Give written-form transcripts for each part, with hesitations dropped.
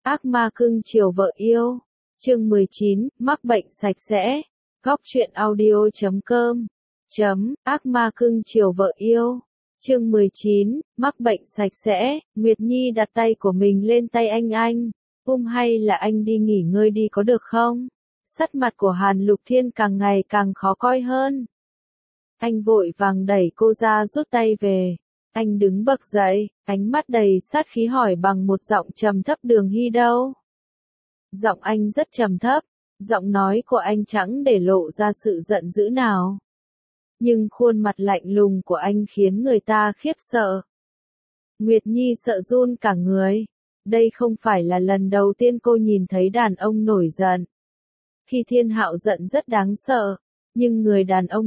Ác ma cưng chiều vợ yêu. Chương 19, mắc bệnh sạch sẽ. Góc truyện audio.com. Ác ma cưng chiều vợ yêu. Chương 19, mắc bệnh sạch sẽ. Nguyệt Nhi đặt tay của mình lên tay anh. Hay là anh đi nghỉ ngơi đi có được không? Sắc mặt của Hàn Lục Thiên càng ngày càng khó coi hơn. Anh vội vàng đẩy cô ra rút tay về. Anh đứng bật dậy, ánh mắt đầy sát khí hỏi bằng một giọng trầm thấp, Đường Hy đâu? Giọng anh rất trầm thấp, giọng nói của anh chẳng để lộ ra sự giận dữ nào. Nhưng khuôn mặt lạnh lùng của anh khiến người ta khiếp sợ. Nguyệt Nhi sợ run cả người. Đây không phải là lần đầu tiên cô nhìn thấy đàn ông nổi giận. Khi Thiên Hạo giận rất đáng sợ, nhưng người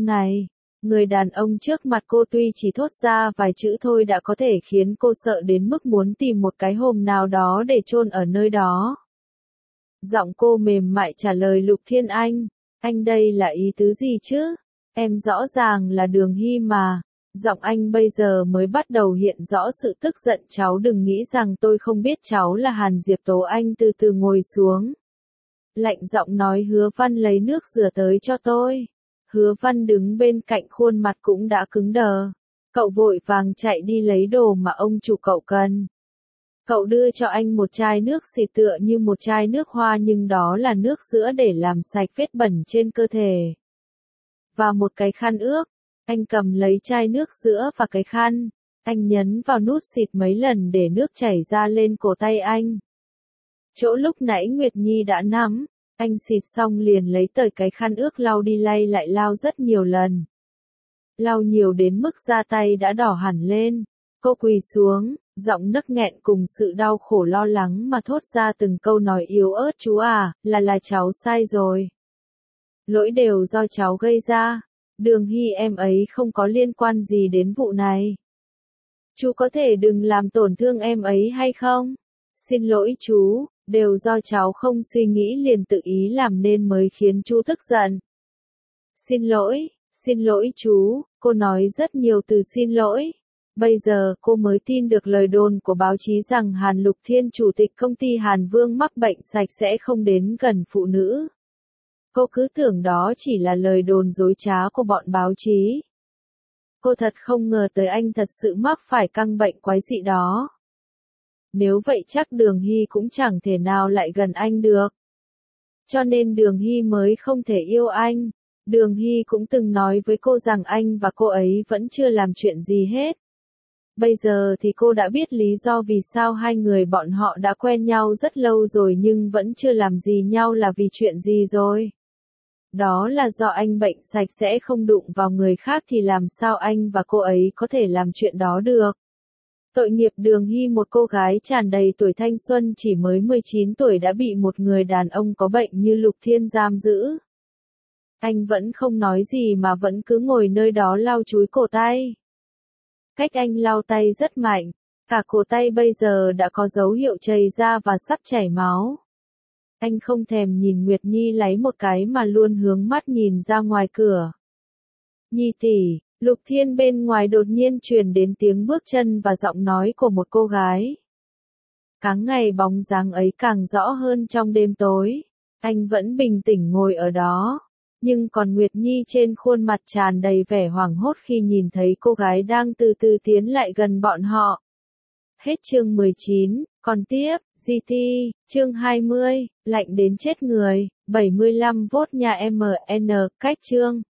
đàn ông trước mặt cô tuy chỉ thốt ra vài chữ thôi đã có thể khiến cô sợ đến mức muốn tìm một cái hòm nào đó để chôn ở nơi đó. Giọng cô mềm mại trả lời Lục Thiên anh đây là ý tứ gì chứ? Em rõ ràng là Đường Hy mà. Giọng anh bây giờ mới bắt đầu hiện rõ sự tức giận. Cháu đừng nghĩ rằng tôi không biết cháu là Hàn Diệp Tố. Anh từ từ ngồi xuống. Lạnh giọng nói, Hứa Văn lấy nước rửa tới cho tôi. Hứa Văn đứng bên cạnh, khuôn mặt cũng đã cứng đờ. Cậu vội vàng chạy đi lấy đồ mà ông chủ cậu cần. Cậu đưa cho anh một chai nước xịt tựa như một chai nước hoa, nhưng đó là nước sữa để làm sạch vết bẩn trên cơ thể. Và một cái khăn ướt. Anh cầm lấy chai nước sữa và cái khăn. Anh nhấn vào nút xịt mấy lần để nước chảy ra lên cổ tay anh. Chỗ lúc nãy Nguyệt Nhi đã nắm. Anh xịt xong liền lấy tờ cái khăn ướt lau đi lay lại lau rất nhiều lần. Lau nhiều đến mức da tay đã đỏ hẳn lên. Cô quỳ xuống, giọng nấc nghẹn cùng sự đau khổ lo lắng mà thốt ra từng câu nói yếu ớt, chú à, là cháu sai rồi. Lỗi đều do cháu gây ra. Đường Hy em ấy không có liên quan gì đến vụ này. Chú có thể đừng làm tổn thương em ấy hay không? Xin lỗi chú, đều do cháu không suy nghĩ liền tự ý làm nên mới khiến chú tức giận. Xin lỗi chú, cô nói rất nhiều từ xin lỗi. Bây giờ cô mới tin được lời đồn của báo chí rằng Hàn Lục Thiên, chủ tịch công ty Hàn Vương, mắc bệnh sạch sẽ không đến gần phụ nữ. Cô cứ tưởng đó chỉ là lời đồn dối trá của bọn báo chí. Cô thật không ngờ tới anh thật sự mắc phải căn bệnh quái dị đó. Nếu vậy chắc Đường Hy cũng chẳng thể nào lại gần anh được. Cho nên Đường Hy mới không thể yêu anh. Đường Hy cũng từng nói với cô rằng anh và cô ấy vẫn chưa làm chuyện gì hết. Bây giờ thì cô đã biết lý do vì sao hai người bọn họ đã quen nhau rất lâu rồi nhưng vẫn chưa làm gì nhau là vì chuyện gì rồi. Đó là do anh bệnh sạch sẽ không đụng vào người khác thì làm sao anh và cô ấy có thể làm chuyện đó được. Tội nghiệp Đường Hy, một cô gái tràn đầy tuổi thanh xuân chỉ mới 19 tuổi đã bị một người đàn ông có bệnh như Lục Thiên giam giữ. Anh vẫn không nói gì mà vẫn cứ ngồi nơi đó lau chùi cổ tay. Cách anh lau tay rất mạnh, cả cổ tay bây giờ đã có dấu hiệu chảy ra và sắp chảy máu. Anh không thèm nhìn Nguyệt Nhi lấy một cái mà luôn hướng mắt nhìn ra ngoài cửa. Nhi tỷ. Lục Thiên bên ngoài đột nhiên truyền đến tiếng bước chân và giọng nói của một cô gái. Càng ngày bóng dáng ấy càng rõ hơn trong đêm tối. Anh vẫn bình tĩnh ngồi ở đó. Nhưng còn Nguyệt Nhi trên khuôn mặt tràn đầy vẻ hoảng hốt khi nhìn thấy cô gái đang từ từ tiến lại gần bọn họ. Hết chương 19, còn tiếp, GT, chương 20, lạnh đến chết người, 75V nhà MN, cách chương.